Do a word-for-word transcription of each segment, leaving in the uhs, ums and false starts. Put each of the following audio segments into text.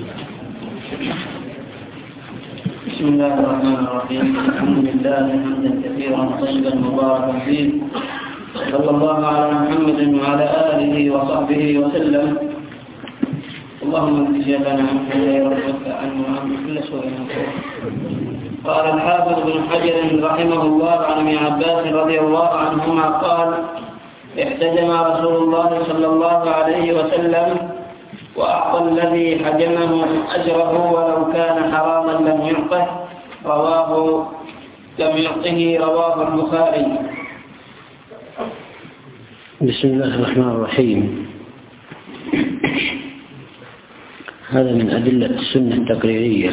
بسم الله الرحمن الرحيم. الحمد لله حمدا كثيرا طيبا مباركا فيه، صلى الله على محمد وعلى آله وصحبه وسلم. اللهم اهد شيخنا من خير ربك عنه وعن كل سوء. قال الحافظ بن حجر رحمه الله عن ابن عباس رضي الله عنهما قال: احتجم رسول الله صلى الله عليه وسلم وأعطى الذي حجمه أجره ولو كان حراما لم يعطه، رواه لم يعطه رواه البخاري. بسم الله الرحمن الرحيم. هذا من أدلة السنة التقريرية،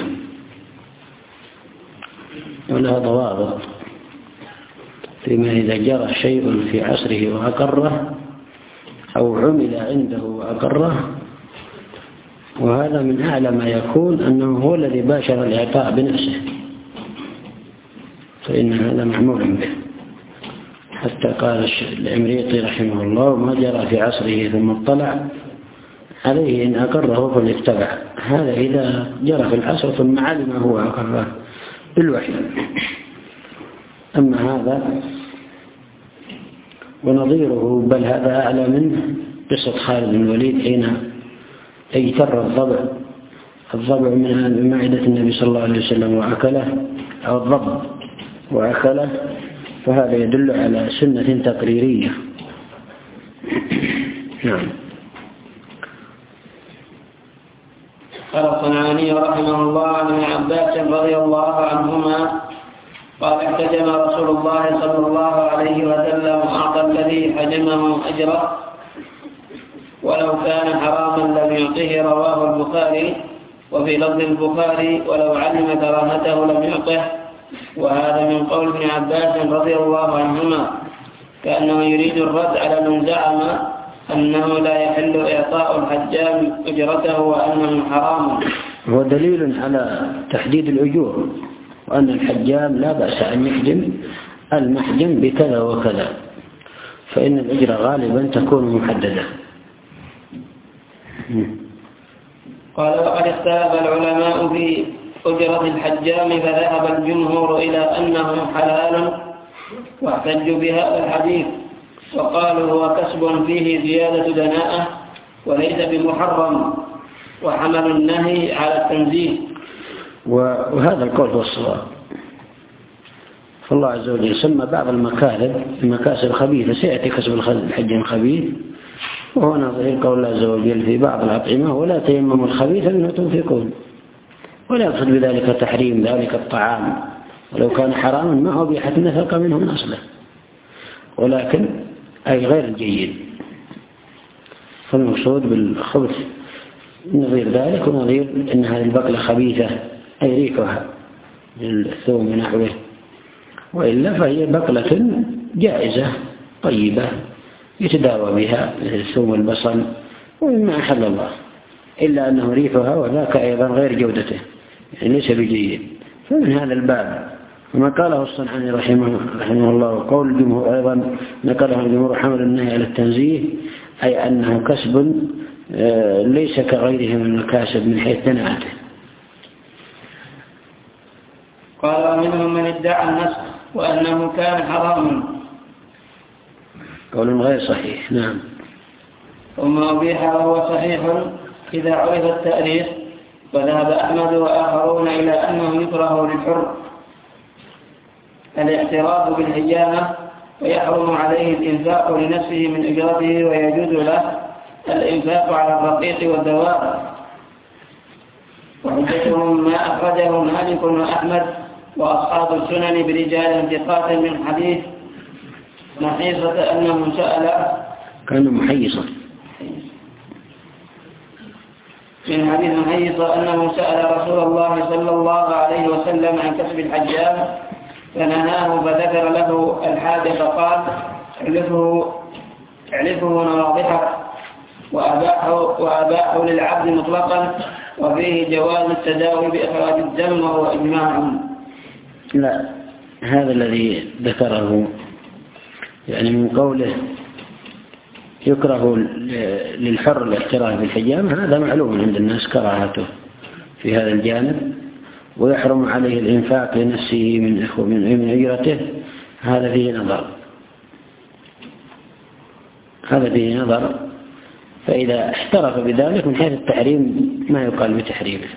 ولها ضوابط فيما إذا جرى شيء في عصره وأقره أو عمل عنده وأقره، وهذا من أعلى ما يكون أنه هو الذي باشر الإعطاء بنفسه، فإن هذا معمول به. حتى قال العمريطي رحمه الله: ما جرى في عصره ثم اطلع عليه إن أقره فليتبع. هذا إذا جرى في العصر ثم علم هو أقره بالوحي. أما هذا ونظيره، بل هذا أعلى منه، قصة خالد بن الوليد حين اجتر الضبع الضبع من معدة النبي صلى الله عليه وسلم وأكله، أو الضب وأكله، فهذا يدل على سنة تقريرية. نعم. قال الصنعاني رحمه الله عن ابن عباس رضي الله عنهما قال: احتجم رسول الله صلى الله عليه وسلم وأعطى الذي حجمه أجره ولو كان حراما لم يعطه، رواه البخاري. وفي لفظ البخاري: ولو علم كراهته لم يعطه. وهذا من قول ابن عباس رضي الله عنهما، كأنه يريد الرد على من زعم أنه لا يحل إعطاء الحجام أجرته وأنه حرام. هو دليل على تحديد الأجور، وأن الحجام لا بأس أن يحجم المحجم بكذا وكذا، فإن الأجرة غالبا تكون محددة. قال: وقد اختلف العلماء في أجرة الحجام، فذهب الجمهور إلى أنه حلال واحتجوا بهذا الحديث، وقالوا هو كسب فيه زيادة دناءة وليس بمحرم، وحمل النهي على التنزيه. وهذا القول هو الصواب. فالله عز وجل سمى بعض المكاسب المكاسب خبيثة، سيأتي كسب الحجام خبيث، وهو نظير قول الله عز وجل في بعض الأطعمة: ولا تيمموا الخبيث منه تنفقون. ولا يقصد بذلك تحريم ذلك الطعام، ولو كان حراما ما أبيحت النفقة منه من أصله، ولكن أي غير جيد. فالمقصود بالخبث نظير ذلك، ونظير أن هذه البقلة خبيثة أي ريحها للثوم ونحوه، وإلا فهي بقلة جائزة طيبة يتداوى بها مثل الثوم والبصل ومما أحل الله، إلا أنه ريحها وذاك أيضا غير جودته، يعني ليس بجيد. فمن هذا الباب وما قاله الصنعاني رحمه, رحمه الله، وقول الجمهور أيضا نقله الجمهور: حمل النهي على التنزيه، أي أنه كسب ليس كغيره من المكاسب من حيث دناءته. قال: ومنهم من ادعى النسخ وأنه كان حراما، قول غير صحيح. نعم. ثم أبيح وهو صحيح إذا عرف التأريخ. وذهب أحمد وآخرون إلى أنه يكره للحر الاعتراف بالحجامة، ويحرم عليه الإنفاق لنفسه من أجرته، ويجوز له الإنفاق على الرقيق والدواب. وحجتهم ما أخرجه مالك وأحمد وأصحاب السنن برجال ثقات من حديث محيصة أنه سأل كان محيصا من حديث محيصة أنه سأل رسول الله صلى الله عليه وسلم عن كسب الحجام فنهاه، فذكر له الحاجة فقال: اعلفه اعلفه نواضحك، وأباحه, وأباحه للعبد مطلقا، وفيه جواز التداوي بإخراج الدم وهو إجماع. لا، هذا الذي ذكره يعني من قوله يكره للحر الاحتراف بالحجام، هذا معلوم عند الناس كراهته، في هذا الجانب، ويحرم عليه الإنفاق لنفسه من من أجرته، هذا فيه نظر هذا فيه نظر فإذا احترف بذلك من حيث التحريم ما يقال بتحريمه.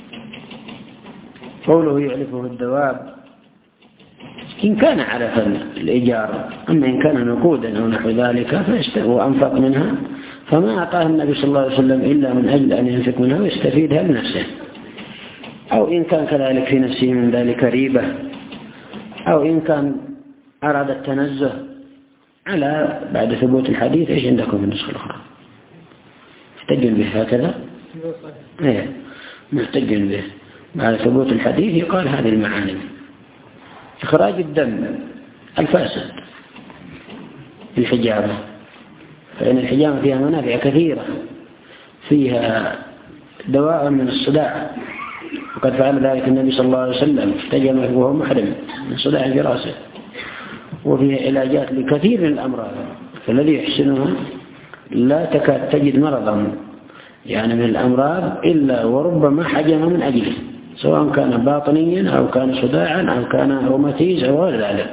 قوله يعلفه الدواب إن كان علف الإيجار، أما إن كان نقودا أو نحو ذلك وأنفق منها فما أعطاه النبي صلى الله عليه وسلم إلا من أجل أن ينفق منها ويستفيدها لنفسه، أو إن كان كذلك في نفسه من ذلك ريبة، أو إن كان أراد التنزه على بعد ثبوت الحديث. إيش عندكم في النسخة الأخرى؟ محتجن به هكذا؟ إيه محتجن به بعد ثبوت الحديث يقال هذه المعاني: إخراج الدم الفاسد في الحجامة، فإن الحجامة فيها منافع كثيرة، فيها دواء من الصداع، وقد فعل ذلك النبي صلى الله عليه وسلم، احتجم وهو محرم من صداع في رأسه، وفيها علاجات لكثير من الأمراض، فالذي يحسنها لا تكاد تجد مرضا يعني من الأمراض إلا وربما حجم من أجله، سواء كان باطنيا أو كان صداعا أو كان روماتيز أو غير ذلك.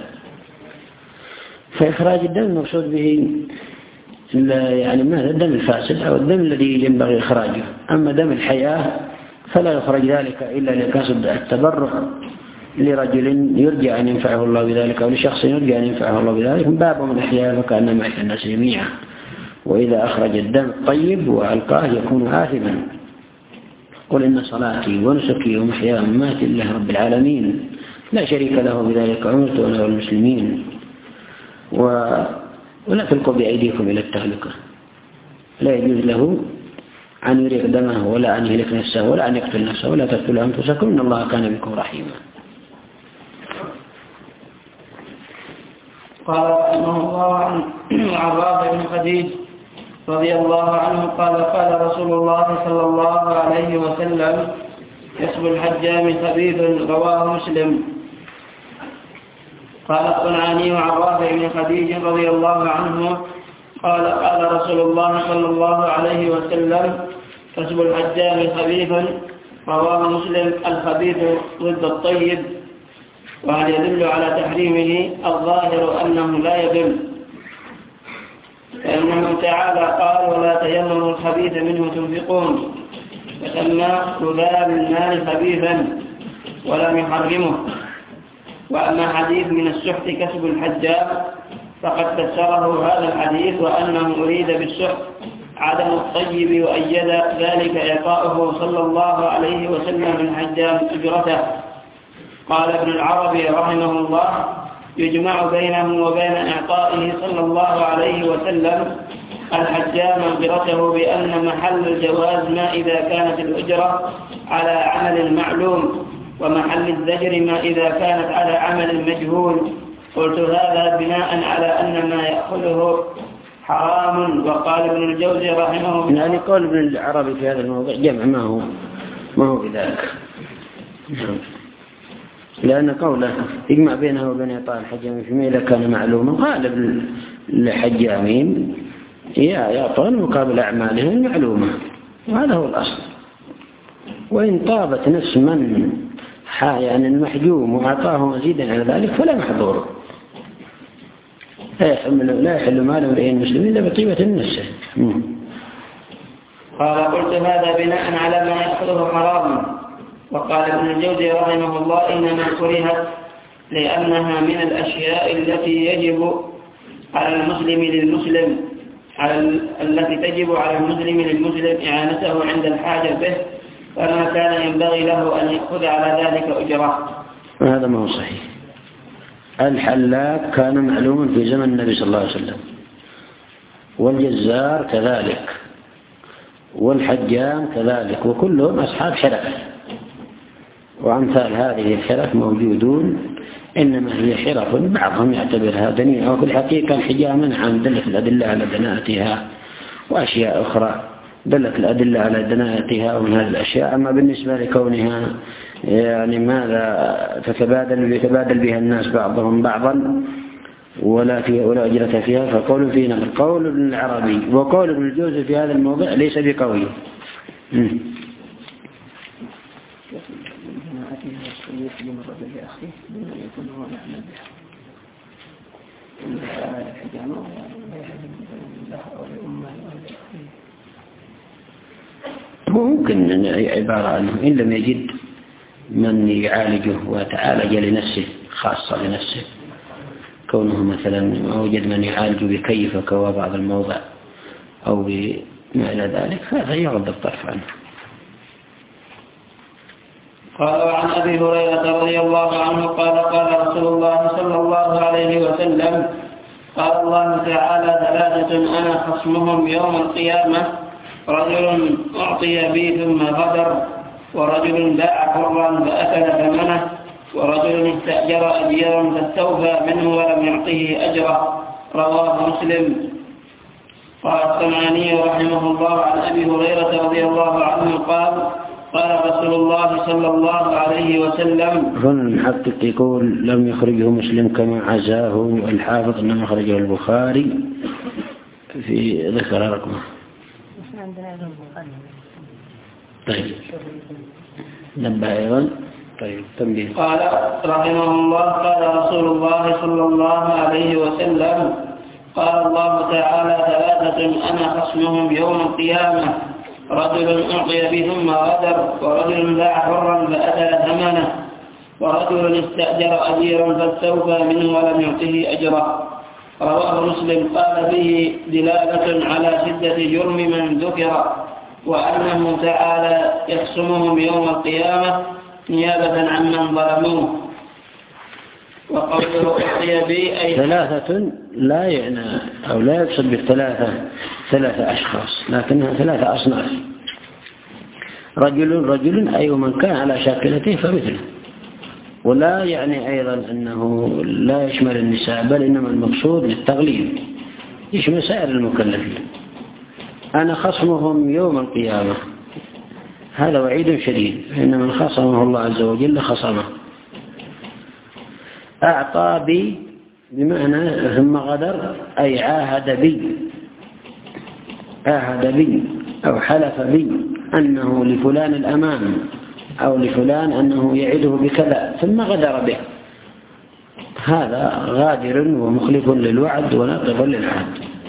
فإخراج الدم المقصود به يعني ماذا؟ الدم الفاسد أو الدم الذي ينبغي إخراجه. أما دم الحياة فلا يخرج ذلك إلا لقصد التبرع لرجل يرجى أن ينفعه الله بذلك، أو لشخص يرجى أن ينفعه الله بذلك، من باب من الأحياء فكأنما يحيى الناس جميعا. وإذا أخرج الدم الطيب وألقاه يكون آثما. قل إن صلاتي ونسكي ومحياي ومماتي لله رب العالمين لا شريك له بذلك أمرت أنا والمسلمين. و... ولا تلقوا بأيديكم إلى التهلكة. لا يجوز له أن يريق دمه ولا أن يهلك نفسه ولا أن يقتل نفسه، ولا تقتلوا أنفسكم إن الله كان بكم رحيما. قال رحمه الله عن رافع بن خديج رضي الله عنه قال قال رسول الله صلى الله عليه وسلم: كسب الحجام خبيث، رواه مسلم. قال الصنعاني عن رافع بن خديج رضي الله عنه قال قال رسول الله صلى الله عليه وسلم: كسب الحجام خبيث، رواه مسلم. الخبيث ضد الطيب، وهل يدل على تحريمه؟ الظاهر أنه لا يدل، فإنه تعالى قال: ولا تيمموا الخبيث منه تنفقون، فسمى لذاب المال خبيثا ولم يحرمه. وأما حديث من السحت كسب الحجام فقد فسره هذا الحديث وأنه أريد بالسحت عدم الطيب، وأيد ذلك إعطاؤه صلى الله عليه وسلم الحجام أجرته. قال ابن العربي رحمه الله: يجمع بينه وبين إعطائه صلى الله عليه وسلم الحجام أجرته بأن محل الجواز ما إذا كانت الأجرة على عمل معلوم، ومحل الزجر ما إذا كانت على عمل مجهول. قلت هذا بناء على أن ما يأخذه حرام. وقال ابن الجوزي رحمه الله: يعني قول ابن العربي في هذا الموضوع جمع ما هو ما هو بذلك، لأن قوله يجمع بينه وبين إعطاء الحجام فيما إذا كان معلوما غالب الحجامين يعطون مقابل أعمالهم المعلومة، وهذا هو الأصل. وإن طابت نفس من يعني المحجوم وأعطاه مزيدا على ذلك فلا محظور، لا يحل لا يحل مال امرئ مسلم إلا بطيبة النفس. قال: قلت هذا بناء على ما يأخذه حرام. وقال ابن الجوزي رحمه الله: إنما كرهت لأنها من الأشياء التي يجب على المسلم للمسلم على التي تجب على المسلم للمسلم إعانته عند الحاجة به، فما كان ينبغي له أن يأخذ على ذلك أجره. هذا ما هو صحيح. الحلاق كان معلوما في زمن النبي صلى الله عليه وسلم، والجزار كذلك، والحجام كذلك، وكلهم أصحاب حرف، وأمثال هذه الحرف موجودون، إنما هي حرف بعضهم يعتبرها دنيئة، وفي الحقيقة الحجام عن دلت الأدلة على دناءتها، وأشياء أخرى دلت الأدلة على دناءتها ومن هذه الأشياء. أما بالنسبة لكونها يعني ماذا تتبادل يتبادل بها الناس بعضهم بعضا ولا في ولا أجرة فيها، فقول فينا القول ابن العربي وقول ابن الجوزي في هذا الموضوع ليس بقوي. من جماعته والسيد من رجل أخيه دون أن يكون هو نعمل بها إن تعالى الحجامة ولا يحجم له أو لأمه أو لأخيه. ممكن عبارة عنه إن لم يجد من يعالجه وتعالج لنفسه خاصة لنفسه، كونه مثلا ما وجد من يعالج بكيف كوا بعض الموضع أو بما إلى ذلك، هذا يغض الطرف عنه. قال وعن أبي هريرة رضي الله عنه قال قال رسول الله صلى الله عليه وسلم قال الله تعالى ثلاثة أنا خصمهم يوم القيامة رجل أعطي بي ثم غدر ورجل باع حرا فأكل ثمنه ورجل استأجر أجيرا فاستوفى منه ولم يعطه أجره. رواه مسلم. قال السمعاني رحمه الله عن أبي هريرة رضي الله عنه قال قال رسول الله صلى الله عليه وسلم. هنا المحقق يقول لم يخرجه مسلم كما عزاه الحافظ إنما خرجه البخاري في ذكر رقمه. طيب نبه أيضا. طيب تنبيه. قال رحمه الله قال رسول الله صلى الله عليه وسلم قال الله تعالى ثلاثة أنا خصمهم يوم القيامة رجل أعطي به ثم غدر ورجل باع حرا فأكل ثمنه ورجل استأجر أجيرا فاستوفى منه ولم يعطه أجره. رواه مسلم. قال فيه دلالة على شدة جرم من ذكر وأنه تعالى يخصمهم يوم القيامة نيابة عن من ظلموه. وقوله أعطي به أي ثلاثة لا يعني أو لا يقصد بالثلاثة ثلاثة أشخاص لكنها ثلاثة أصناف. رجل رجل أي من كان على شاكلته فمثله، ولا يعني أيضا أنه لا يشمل النساء بل إنما المقصود للتغليب يشمل سائر المكلفين. أنا خصمهم يوم القيامة هذا وعيد شديد، إن من خصمه الله عز وجل خصمه. أعطى بي بمعنى ثم غدر أي عاهد بي عاهد بي أو حلف بي أنه لفلان الأمان أو لفلان أنه يعده بكذا ثم غدر به، هذا غادر ومخلف للوعد وناقض للعهد.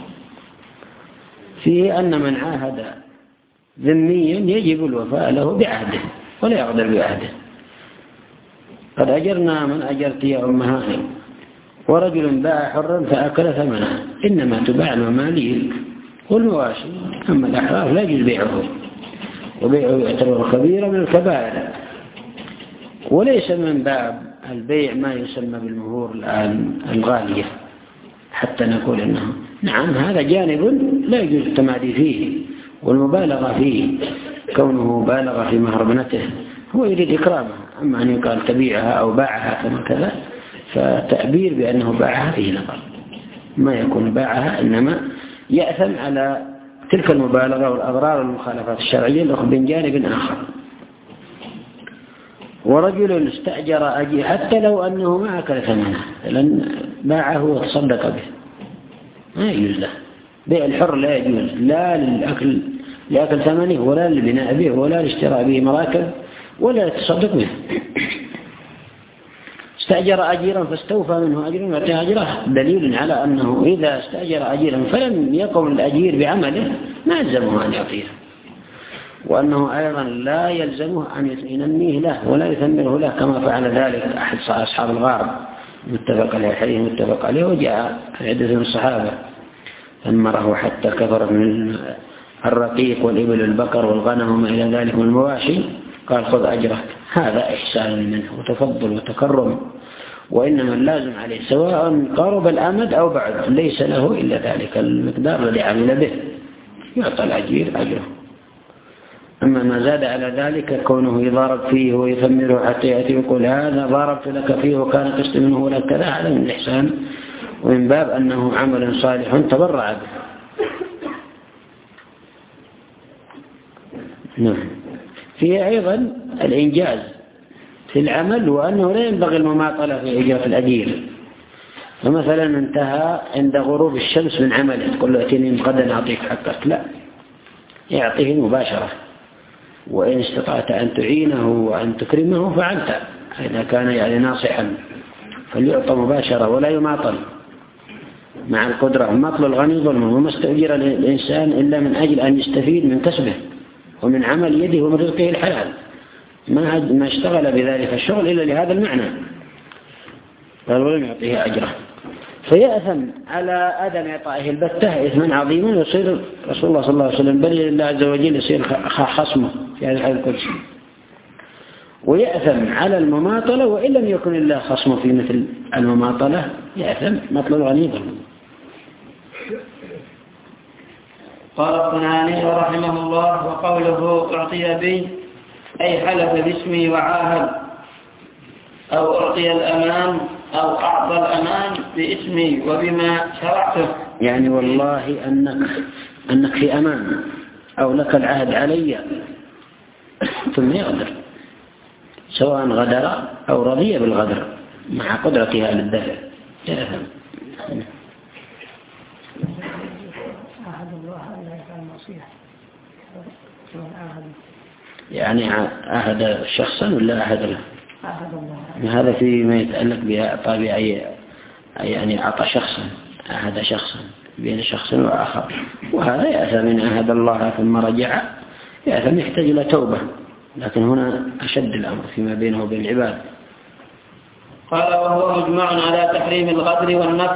فيه أن من عاهد ذميا يجب الوفاء له بعهده ولا يغدر بعهده. قد أجرنا من أجرت يا أمهائي ورجل باع حرا فأكل ثمنه، إنما تباع المماليك والمواشي، أما الأحراف لا يجوز بيعه، وبيعه يعتبر كبيرة من الكبائر. وليس من باب البيع ما يسمى بالمهور الآن الغالية حتى نقول إنه نعم هذا جانب لا يجوز التمادي فيه والمبالغة فيه، كونه بالغ في مهر ابنته هو يريد إكرامها. أما أن يقال تبيعها أو باعها كما كذا فتعبير بأنه باعها فيه نظر، ما يكون باعها إنما يأثم على تلك المبالغة والأضرار والمخالفات الشرعية الأخرى من جانب آخر. ورجل استأجر أجير حتى لو أنه ما أكل ثمنه لأن باعه وتصدق به ما يجوز له. بيع الحر لا يجوز لا للأكل لأكل ثمنه ولا للبناء به ولا لاشتراء به مراكب ولا للتصدق به. استأجر أجيرا فاستوفى منه أجرا ويعطيه أجره دليل على أنه إذا استأجر أجيرا فلم يقم الأجير بعمله ما يلزمه أن يعطيه، وأنه أيضا لا يلزمه أن ينميه له ولا يثمره له كما فعل ذلك أحد أصحاب الغار متفق عليه حديث متفق عليه وجاء عدة من الصحابة ثمره حتى كثر من الرقيق والإبل والبقر والغنم وما إلى ذلك من المواشي، قال خذ أجرك. هذا إحسان منه وتفضل وتكرم، وإنما اللازم عليه سواء قرب الأمد أو بعد ليس له إلا ذلك المقدار الذي عمل به يعطى الأجير أجره. أما ما زاد على ذلك كونه يضارب فيه ويثمره حتى يأتي ويقول هذا ضاربت لك فيه وكان قسط منه لك كذا، هذا من الإحسان ومن باب أنه عمل صالح تبرع به. نعم. فيه أيضا الإنجاز في العمل وأنه لا ينبغي المماطلة في إجراء الأجير. فمثلا انتهى عند غروب الشمس من عمله تقول له أتيني غدا أعطيك حقك، لا، يعطيه مباشرة وإن استطعت أن تعينه وأن تكرمه فعلت، إذا كان يعني ناصحا فليعطى مباشرة ولا يماطل مع القدرة. مطل الغني ظلمه، وما استأجر الإنسان إلا من أجل أن يستفيد من كسبه ومن عمل يده ومن رزقه الحلال، ما ما اشتغل بذلك الشغل إلا لهذا المعنى، قال ولم يعطيه أجره، فيأثم على عدم إعطائه البتة إثما عظيما، يصير رسول الله صلى الله عليه وسلم بل الله عز وجل يصير خصمه في هذا الحديث القدسي. ويأثم على المماطلة وإن لم يكن الله خصمه في مثل المماطلة، يأثم مطل الغني ظلمه. قال الصنعاني رحمه الله: وقوله أعطي بي أي حلف باسمي وعاهد، أو أعطي الأمان أو أعطى الأمان باسمي وبما شرعته، يعني والله أنك, أنك في أمان أو لك العهد علي، ثم يغدر، سواء غدر أو رضي بالغدر مع قدرتها للدفع. يعني عهد شخصا ولا عهد له؟ هذا فيما يتعلق بإعطاء بأي يعني أعطى شخصا، عهد شخصا بين شخص وآخر، وهذا يأثم من عهد الله ثم رجع، يأثم يحتاج إلى توبة، لكن هنا أشد الأمر فيما بينه وبين العباد. قال: وهو مجمع على تحريم الغدر والنفس،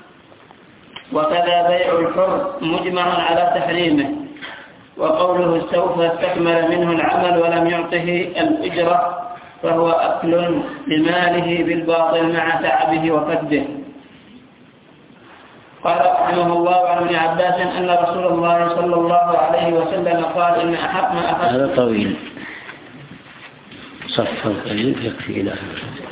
وكذا بيع الحر مجمع على تحريمه. وقوله استوفى استكمل منه العمل ولم يعطه الأجرة فهو أكل لماله بالباطل مع تعبه وكده. قال رحمه الله عن ابن عباس أن رسول الله صلى الله عليه وسلم قال: إن أحق ما أخذ. هذا طويل، صفه قليل يكفي إلى